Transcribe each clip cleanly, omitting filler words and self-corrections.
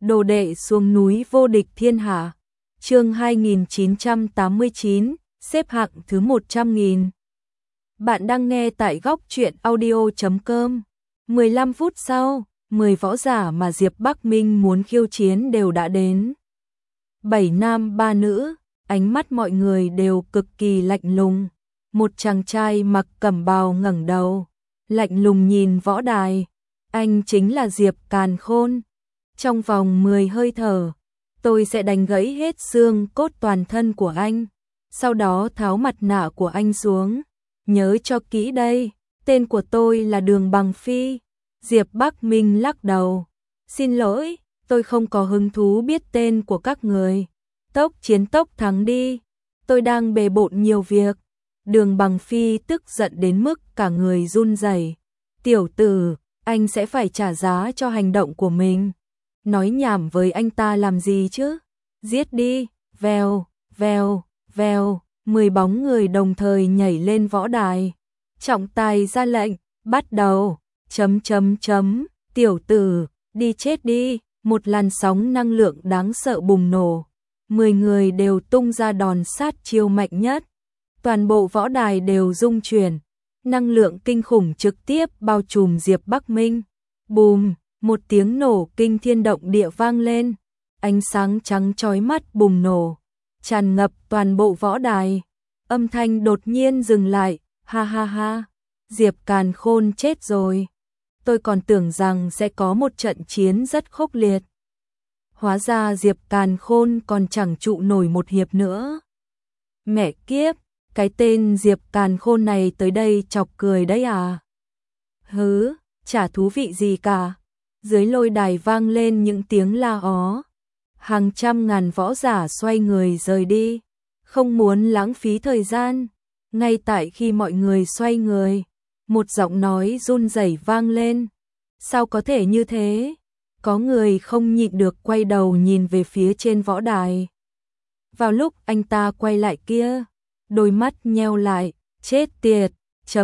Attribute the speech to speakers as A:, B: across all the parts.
A: đồ đệ xuống núi vô địch thiên hạ. Chương 2989, xếp hạng thứ 100.000. Bạn đang nghe tại góc truyện audio.com. 15 phút sau, 10 võ giả mà Diệp Bắc Minh muốn khiêu chiến đều đã đến. 7 nam 3 nữ, ánh mắt mọi người đều cực kỳ lạnh lùng. Một chàng trai mặc cẩm bào ngẩng đầu, lạnh lùng nhìn võ đài. Anh chính là Diệp Càn Khôn. Trong vòng 10 hơi thở, tôi sẽ đánh gãy hết xương cốt toàn thân của anh. Sau đó tháo mặt nạ của anh xuống. Nhớ cho kỹ đây, tên của tôi là Đường Bằng Phi. Diệp Bắc Minh lắc đầu. Xin lỗi, tôi không có hứng thú biết tên của các người. Tốc chiến tốc thắng đi. Tôi đang bề bộn nhiều việc. Đường Bằng Phi tức giận đến mức cả người run rẩy. Tiểu tử, anh sẽ phải trả giá cho hành động của mình. Nói nhảm với anh ta làm gì chứ? Giết đi, vèo, vèo, vèo. 10 bóng người đồng thời nhảy lên võ đài. Trọng tài ra lệnh, bắt đầu. Tiểu tử, đi chết đi. Một làn sóng năng lượng đáng sợ bùng nổ. 10 người đều tung ra đòn sát chiêu mạnh nhất. Toàn bộ võ đài đều rung chuyển. Năng lượng kinh khủng trực tiếp bao trùm Diệp Bắc Minh. Bùm, một tiếng nổ kinh thiên động địa vang lên. Ánh sáng trắng chói mắt bùng nổ, tràn ngập toàn bộ võ đài. Âm thanh đột nhiên dừng lại, ha ha ha, Diệp Càn Khôn chết rồi. Tôi còn tưởng rằng sẽ có một trận chiến rất khốc liệt. Hóa ra Diệp Càn Khôn còn chẳng trụ nổi một hiệp nữa. Mẹ kiếp, cái tên Diệp Càn Khôn này tới đây chọc cười đấy à? Hứ, chả thú vị gì cả. Dưới lôi đài vang lên những tiếng la ó. Hàng trăm ngàn võ giả xoay người rời đi, không muốn lãng phí thời gian. Ngay tại khi mọi người xoay người, một giọng nói run rẩy vang lên. Sao có thể như thế? Có người không nhịn được quay đầu nhìn về phía trên võ đài. Vào lúc anh ta quay lại kia, đôi mắt nheo lại, chết tiệt,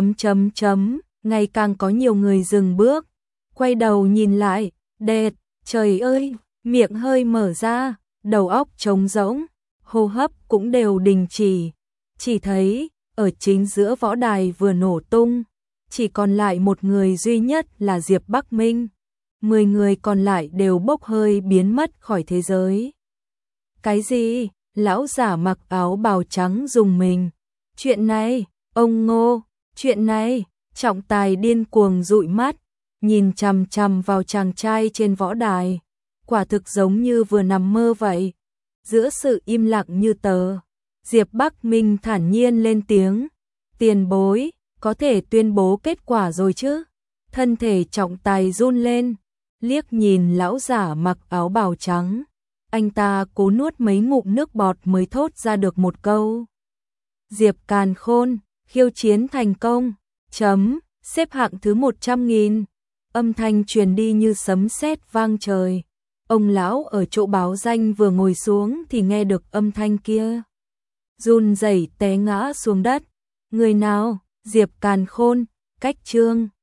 A: ngày càng có nhiều người dừng bước, quay đầu nhìn lại, đệt, trời ơi, miệng hơi mở ra, đầu óc trống rỗng, hô hấp cũng đều đình chỉ thấy, ở chính giữa võ đài vừa nổ tung, chỉ còn lại một người duy nhất là Diệp Bắc Minh. 10 người còn lại đều bốc hơi biến mất khỏi thế giới. Cái gì? Lão giả mặc áo bào trắng rùng mình. Chuyện này, ông Ngô, chuyện này, trọng tài điên cuồng dụi mắt, nhìn chằm chằm vào chàng trai trên võ đài. Quả thực giống như vừa nằm mơ vậy. Giữa sự im lặng như tờ, Diệp Bắc Minh thản nhiên lên tiếng. Tiền bối, có thể tuyên bố kết quả rồi chứ? Thân thể trọng tài run lên, liếc nhìn lão giả mặc áo bào trắng. Anh ta cố nuốt mấy ngụm nước bọt mới thốt ra được một câu. Diệp Càn Khôn, khiêu chiến thành công. Xếp hạng thứ 100.000. Âm thanh truyền đi như sấm sét vang trời. Ông lão ở chỗ báo danh vừa ngồi xuống thì nghe được âm thanh kia. Run rẩy té ngã xuống đất. Người nào? Diệp Càn Khôn, cách chương.